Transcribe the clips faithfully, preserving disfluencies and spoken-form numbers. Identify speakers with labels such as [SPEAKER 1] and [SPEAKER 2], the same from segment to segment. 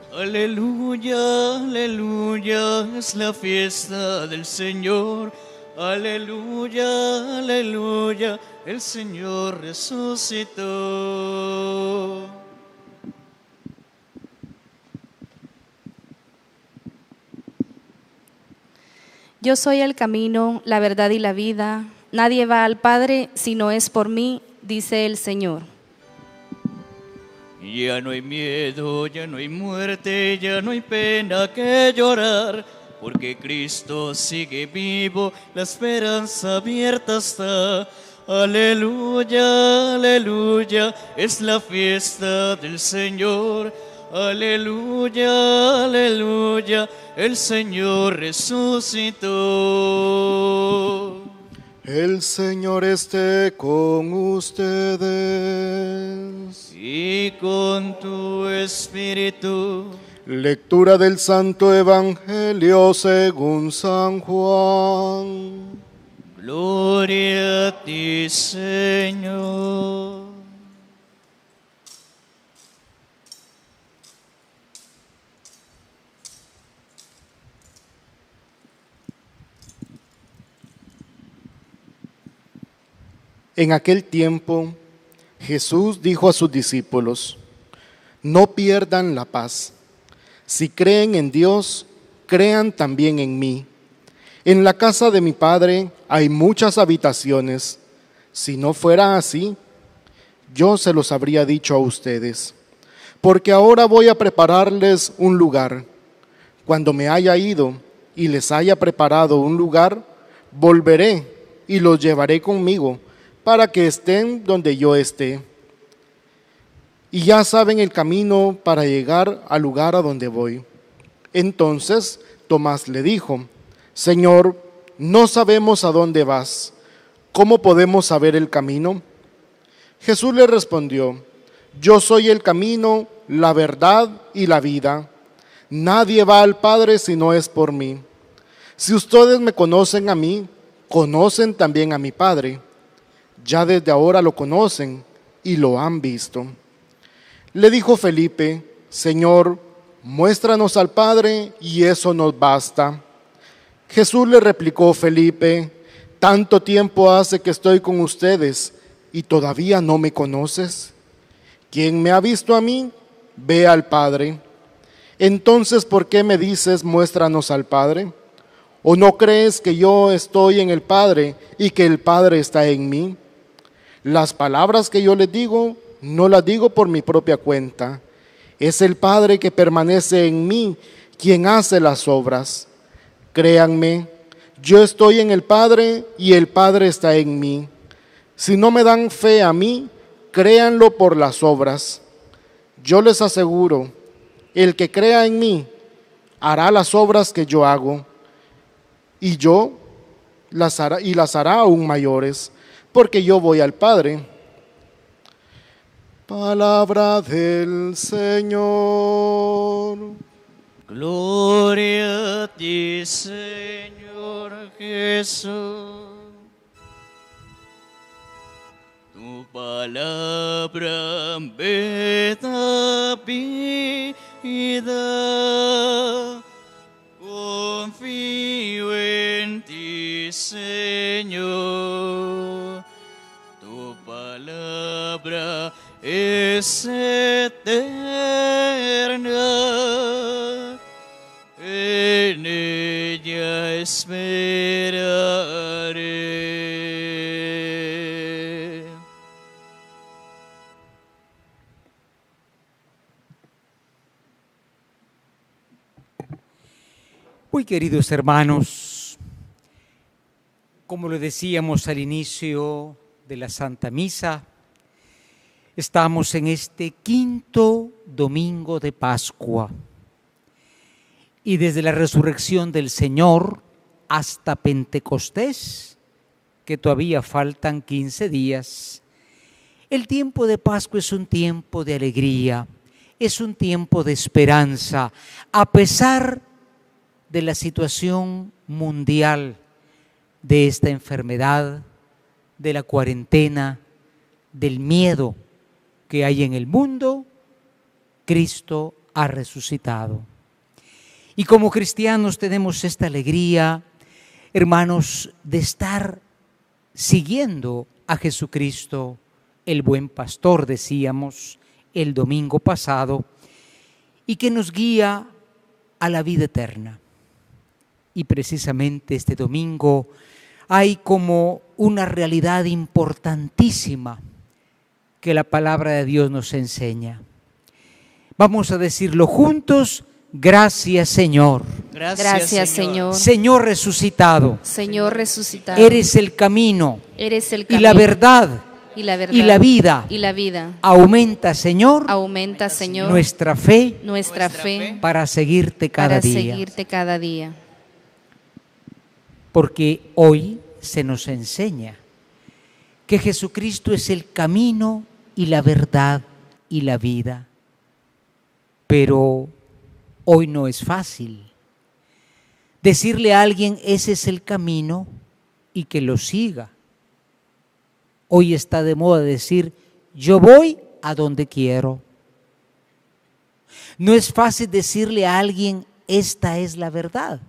[SPEAKER 1] Aleluya, aleluya, es la fiesta del Señor. Aleluya, aleluya, el Señor resucitó.
[SPEAKER 2] Yo soy el camino, la verdad y la vida. Nadie va al Padre si no es por mí, dice el Señor.
[SPEAKER 1] Ya no hay miedo, ya no hay muerte, ya no hay pena que llorar, porque Cristo sigue vivo, la esperanza abierta está. Aleluya, aleluya, es la fiesta del Señor. Aleluya, aleluya, el Señor resucitó.
[SPEAKER 3] El Señor esté con ustedes.
[SPEAKER 1] Y con tu espíritu.
[SPEAKER 3] Lectura del Santo Evangelio según San Juan.
[SPEAKER 1] Gloria a ti, Señor.
[SPEAKER 3] En aquel tiempo, Jesús dijo a sus discípulos: no pierdan la paz. Si creen en Dios, crean también en mí. En la casa de mi Padre hay muchas habitaciones. Si no fuera así, yo se los habría dicho a ustedes. Porque ahora voy a prepararles un lugar. Cuando me haya ido y les haya preparado un lugar, volveré y los llevaré conmigo, para que estén donde yo esté. Y ya saben el camino para llegar al lugar a donde voy. Entonces Tomás le dijo: Señor, no sabemos a dónde vas. ¿Cómo podemos saber el camino? Jesús le respondió: yo soy el camino, la verdad y la vida. Nadie va al Padre si no es por mí. Si ustedes me conocen a mí, conocen también a mi Padre. Ya desde ahora lo conocen y lo han visto. Le dijo Felipe: Señor, muéstranos al Padre y eso nos basta. Jesús le replicó: Felipe, tanto tiempo hace que estoy con ustedes y todavía no me conoces. Quien me ha visto a mí, ve al Padre. Entonces, ¿por qué me dices, muéstranos al Padre? ¿O no crees que yo estoy en el Padre y que el Padre está en mí? Las palabras que yo les digo, no las digo por mi propia cuenta. Es el Padre que permanece en mí quien hace las obras. Créanme, yo estoy en el Padre y el Padre está en mí. Si no me dan fe a mí, créanlo por las obras. Yo les aseguro, el que crea en mí hará las obras que yo hago, y yo las hará, y las hará aún mayores, porque yo voy al Padre. Palabra del Señor.
[SPEAKER 1] Gloria a ti, Señor Jesús. Tu palabra me da vida. Confío en ti, Señor. Tu palabra es eterna. En ella esperaré.
[SPEAKER 4] Muy queridos hermanos, como lo decíamos al inicio de la Santa Misa, estamos en este quinto domingo de Pascua y desde la resurrección del Señor hasta Pentecostés, que todavía faltan quince días, el tiempo de Pascua es un tiempo de alegría, es un tiempo de esperanza, a pesar de la situación mundial, de esta enfermedad, de la cuarentena, del miedo que hay en el mundo. Cristo ha resucitado. Y como cristianos tenemos esta alegría, hermanos, de estar siguiendo a Jesucristo, el buen pastor, decíamos el domingo pasado, y que nos guía a la vida eterna. Y precisamente este domingo hay como una realidad importantísima que la palabra de Dios nos enseña. Vamos a decirlo juntos: gracias, Señor.
[SPEAKER 1] Gracias,
[SPEAKER 2] Gracias,
[SPEAKER 1] Señor.
[SPEAKER 2] Señor.
[SPEAKER 4] Señor resucitado,
[SPEAKER 2] Señor resucitado.
[SPEAKER 4] eres el camino
[SPEAKER 2] Eres el
[SPEAKER 4] y
[SPEAKER 2] camino
[SPEAKER 4] la verdad
[SPEAKER 2] y la verdad
[SPEAKER 4] y la vida.
[SPEAKER 2] y la vida.
[SPEAKER 4] Aumenta, Señor,
[SPEAKER 2] Aumenta, Señor,
[SPEAKER 4] nuestra fe
[SPEAKER 2] nuestra
[SPEAKER 1] nuestra
[SPEAKER 2] fe
[SPEAKER 1] fe
[SPEAKER 4] para seguirte cada
[SPEAKER 2] para
[SPEAKER 4] día.
[SPEAKER 2] seguirte cada día.
[SPEAKER 4] Porque hoy se nos enseña que Jesucristo es el camino y la verdad y la vida. Pero hoy no es fácil decirle a alguien ese es el camino y que lo siga. Hoy está de moda decir yo voy a donde quiero. No es fácil decirle a alguien esta es la verdad.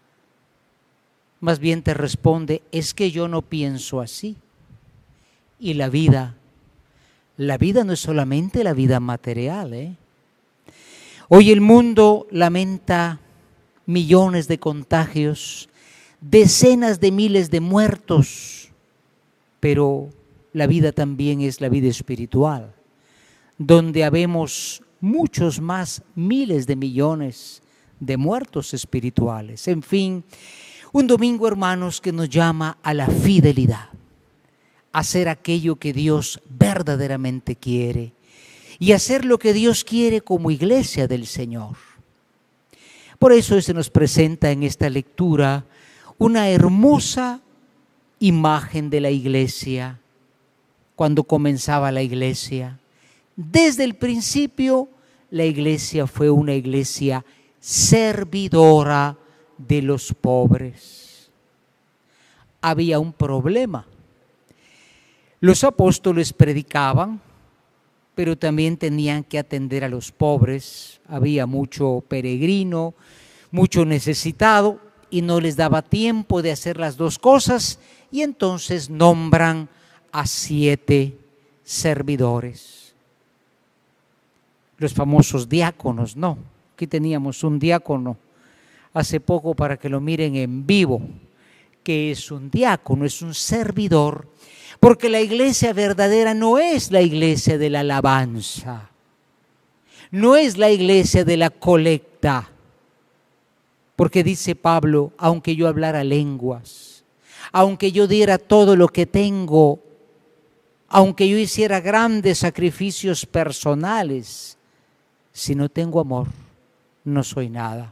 [SPEAKER 4] Más bien te responde es que yo no pienso así. Y la vida, la vida no es solamente la vida material, ¿eh? Hoy el mundo lamenta millones de contagios, decenas de miles de muertos, pero la vida también es la vida espiritual, donde habemos muchos más miles de millones de muertos espirituales. En fin, un domingo, hermanos, que nos llama a la fidelidad, a hacer aquello que Dios verdaderamente quiere y hacer lo que Dios quiere como iglesia del Señor. Por eso se nos presenta en esta lectura una hermosa imagen de la iglesia, cuando comenzaba la iglesia. Desde el principio, la iglesia fue una iglesia servidora de los pobres. Había un problema. Los apóstoles predicaban, pero también tenían que atender a los pobres. Había mucho peregrino, mucho necesitado, y no les daba tiempo de hacer las dos cosas, y entonces nombran a siete servidores. Los famosos diáconos, ¿no? Aquí teníamos un diácono hace poco para que lo miren en vivo, que es un diácono, es un servidor, porque la iglesia verdadera no es la iglesia de la alabanza, no es la iglesia de la colecta, porque dice Pablo, aunque yo hablara lenguas, aunque yo diera todo lo que tengo, aunque yo hiciera grandes sacrificios personales, si no tengo amor, no soy nada.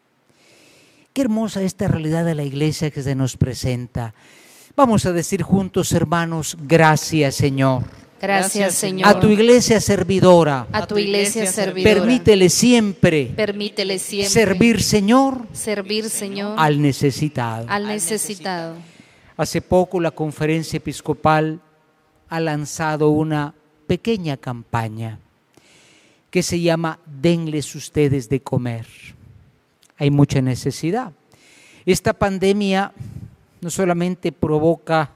[SPEAKER 4] Qué hermosa esta realidad de la iglesia que se nos presenta. Vamos a decir juntos, hermanos, gracias, Señor.
[SPEAKER 2] Gracias, Señor.
[SPEAKER 4] A tu iglesia servidora,
[SPEAKER 2] A tu iglesia servidora.
[SPEAKER 4] permítele siempre
[SPEAKER 2] Permítele siempre
[SPEAKER 4] servir, Señor,
[SPEAKER 2] servir, Señor,
[SPEAKER 4] al necesitado.
[SPEAKER 2] al necesitado.
[SPEAKER 4] Hace poco la Conferencia Episcopal ha lanzado una pequeña campaña que se llama Denles ustedes de comer. Hay mucha necesidad. Esta pandemia no solamente provoca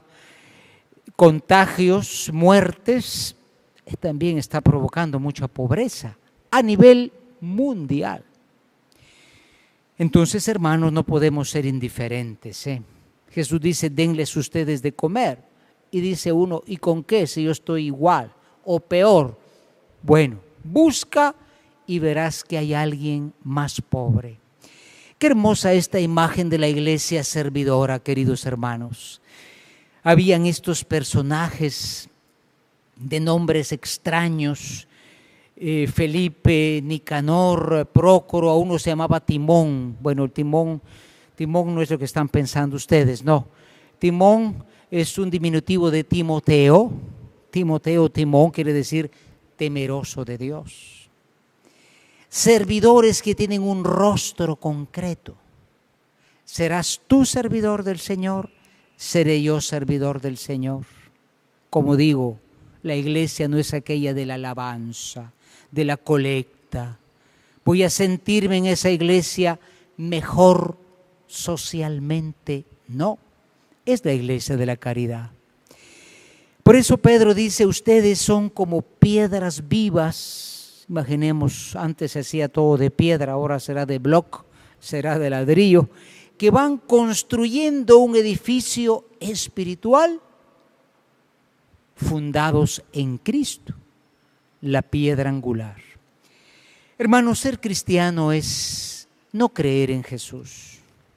[SPEAKER 4] contagios, muertes, también está provocando mucha pobreza a nivel mundial. Entonces, hermanos, no podemos ser indiferentes, ¿eh? Jesús dice, denles ustedes de comer. Y dice uno, ¿y con qué si yo estoy igual o peor? Bueno, busca y verás que hay alguien más pobre. Qué hermosa esta imagen de la iglesia servidora, queridos hermanos. Habían estos personajes de nombres extraños, eh, Felipe, Nicanor, Prócoro, a uno se llamaba Timón. Bueno, el Timón, Timón no es lo que están pensando ustedes, no. Timón es un diminutivo de Timoteo. Timoteo, Timón, quiere decir temeroso de Dios. Servidores que tienen un rostro concreto. ¿Serás tú servidor del Señor? Seré yo servidor del Señor. Como digo, la iglesia no es aquella de la alabanza, de la colecta, Voy a sentirme en esa iglesia mejor socialmente. No, es la iglesia de la caridad. Por eso Pedro dice, ustedes son como piedras vivas. Imaginemos, antes se hacía todo de piedra, ahora será de bloc, será de ladrillo, que van construyendo un edificio espiritual fundados en Cristo, la piedra angular. Hermanos, ser cristiano es no creer en Jesús,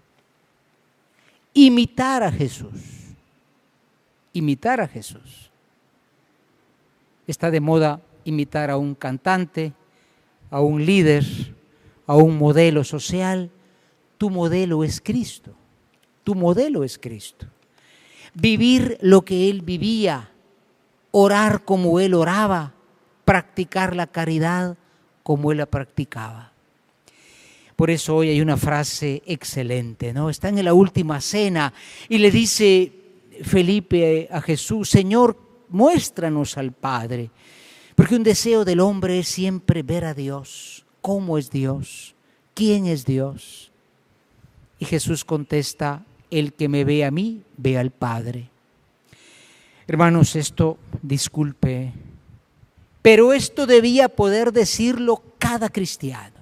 [SPEAKER 4] imitar a Jesús, imitar a Jesús. Está de moda imitar a un cantante, a un líder, a un modelo social. Tu modelo es Cristo, tu modelo es Cristo. Vivir lo que Él vivía, orar como Él oraba, practicar la caridad como Él la practicaba. Por eso hoy hay una frase excelente, ¿no? Está en la última cena y le dice Felipe a Jesús, Señor, muéstranos al Padre, porque un deseo del hombre es siempre ver a Dios. ¿Cómo es Dios? ¿Quién es Dios? Y Jesús contesta, el que me ve a mí, ve al Padre. Hermanos, esto, disculpe, pero esto debía poder decirlo cada cristiano.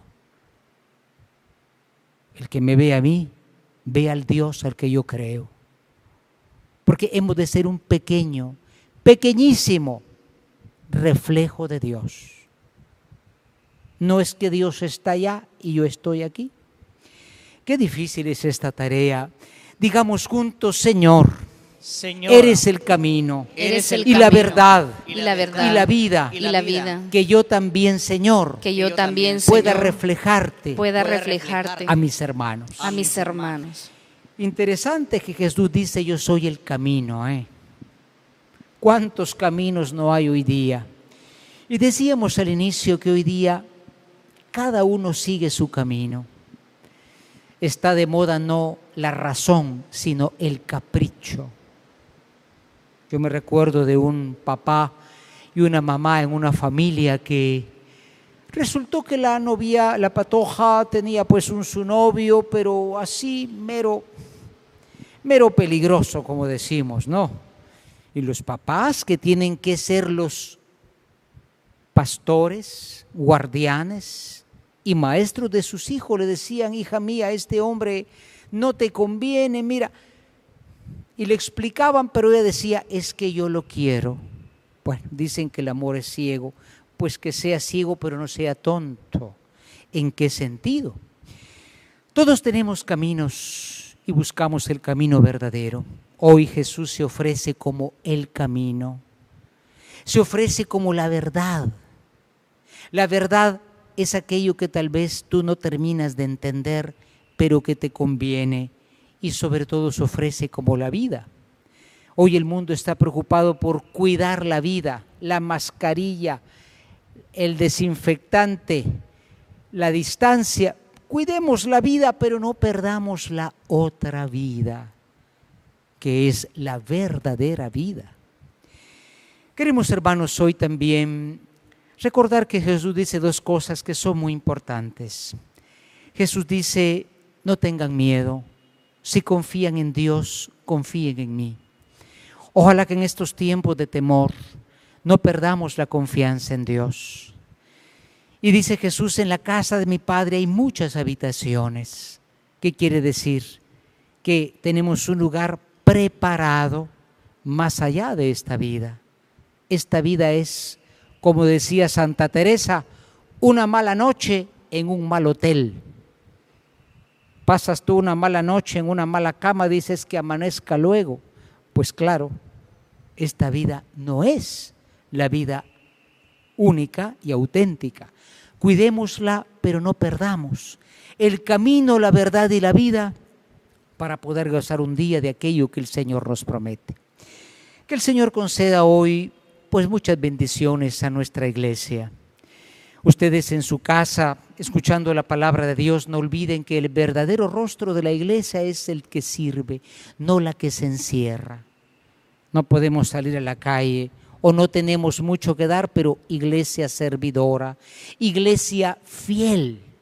[SPEAKER 4] El que me ve a mí, ve al Dios al que yo creo. Porque hemos de ser un pequeño, pequeñísimo reflejo de Dios. No es que Dios está allá y yo estoy aquí. Qué difícil es esta tarea. Digamos juntos, Señor,
[SPEAKER 1] Señor,
[SPEAKER 4] eres el camino,
[SPEAKER 2] Eres el
[SPEAKER 4] y la
[SPEAKER 2] camino,
[SPEAKER 4] verdad,
[SPEAKER 2] y la verdad,
[SPEAKER 4] y la vida,
[SPEAKER 2] y la vida.
[SPEAKER 4] que yo también, Señor,
[SPEAKER 2] Que yo también,
[SPEAKER 4] pueda
[SPEAKER 2] Señor,
[SPEAKER 4] reflejarte
[SPEAKER 2] pueda
[SPEAKER 1] pueda
[SPEAKER 2] reflejarte
[SPEAKER 4] a mis hermanos.
[SPEAKER 2] a mis hermanos.
[SPEAKER 4] Interesante que Jesús dice, yo soy el camino. ¿eh? ¿Cuántos caminos no hay hoy día? Y decíamos al inicio que hoy día cada uno sigue su camino. Está de moda no la razón, sino el capricho. Yo me recuerdo de un papá y una mamá en una familia que resultó que la novia, la patoja, tenía pues un su novio, pero así mero, mero peligroso, como decimos, ¿no? Y los papás que tienen que ser los pastores, guardianes y maestros de sus hijos le decían, hija mía, este hombre no te conviene, mira. Y le explicaban, pero ella decía, es que yo lo quiero. Bueno, dicen que el amor es ciego, pues que sea ciego, pero no sea tonto. ¿En qué sentido? Todos tenemos caminos y buscamos el camino verdadero. Hoy Jesús se ofrece como el camino, se ofrece como la verdad. La verdad es aquello que tal vez tú no terminas de entender, pero que te conviene y sobre todo se ofrece como la vida. Hoy el mundo está preocupado por cuidar la vida, la mascarilla, el desinfectante, la distancia. Cuidemos la vida, pero no perdamos la otra vida, que es la verdadera vida. Queremos, hermanos, hoy también recordar que Jesús dice dos cosas que son muy importantes. Jesús dice, no tengan miedo, si confían en Dios, confíen en mí. Ojalá que en estos tiempos de temor no perdamos la confianza en Dios. Y dice Jesús, en la casa de mi Padre hay muchas habitaciones. ¿Qué quiere decir? Que tenemos un lugar preparado más allá de esta vida. Esta vida es, como decía Santa Teresa, una mala noche en un mal hotel. Pasas tú una mala noche en una mala cama, dices que amanezca luego. Pues claro, esta vida no es la vida única y auténtica. Cuidémosla, pero no perdamos el camino, la verdad y la vida para poder gozar un día de aquello que el Señor nos promete. Que el Señor conceda hoy pues muchas bendiciones a nuestra iglesia. Ustedes en su casa, escuchando la palabra de Dios, no olviden que el verdadero rostro de la iglesia es el que sirve, no la que se encierra. No podemos salir a la calle o no tenemos mucho que dar, pero iglesia servidora, iglesia fiel,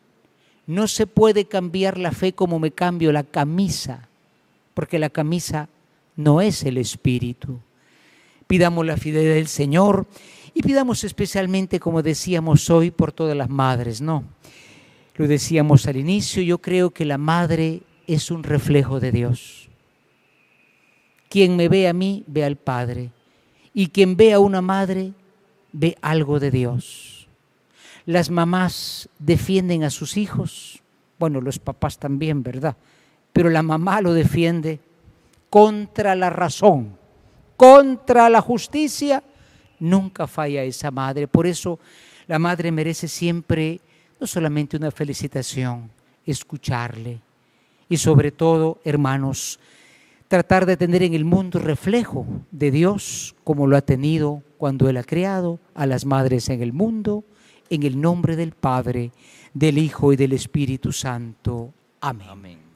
[SPEAKER 4] No se puede cambiar la fe como me cambio la camisa, porque la camisa no es el espíritu. Pidamos la fidelidad del Señor y pidamos especialmente, como decíamos hoy, por todas las madres, ¿no? Lo decíamos al inicio, yo creo que la madre es un reflejo de Dios. Quien me ve a mí, ve al Padre. Y quien ve a una madre, ve algo de Dios. Las mamás defienden a sus hijos, bueno, los papás también, ¿verdad? Pero la mamá lo defiende contra la razón, contra la justicia. Nunca falla esa madre. Por eso la madre merece siempre no solamente una felicitación, escucharle. Y sobre todo, hermanos, tratar de tener en el mundo reflejo de Dios como lo ha tenido cuando Él ha creado a las madres en el mundo, en el nombre del Padre, del Hijo y del Espíritu Santo. Amén.
[SPEAKER 1] Amén.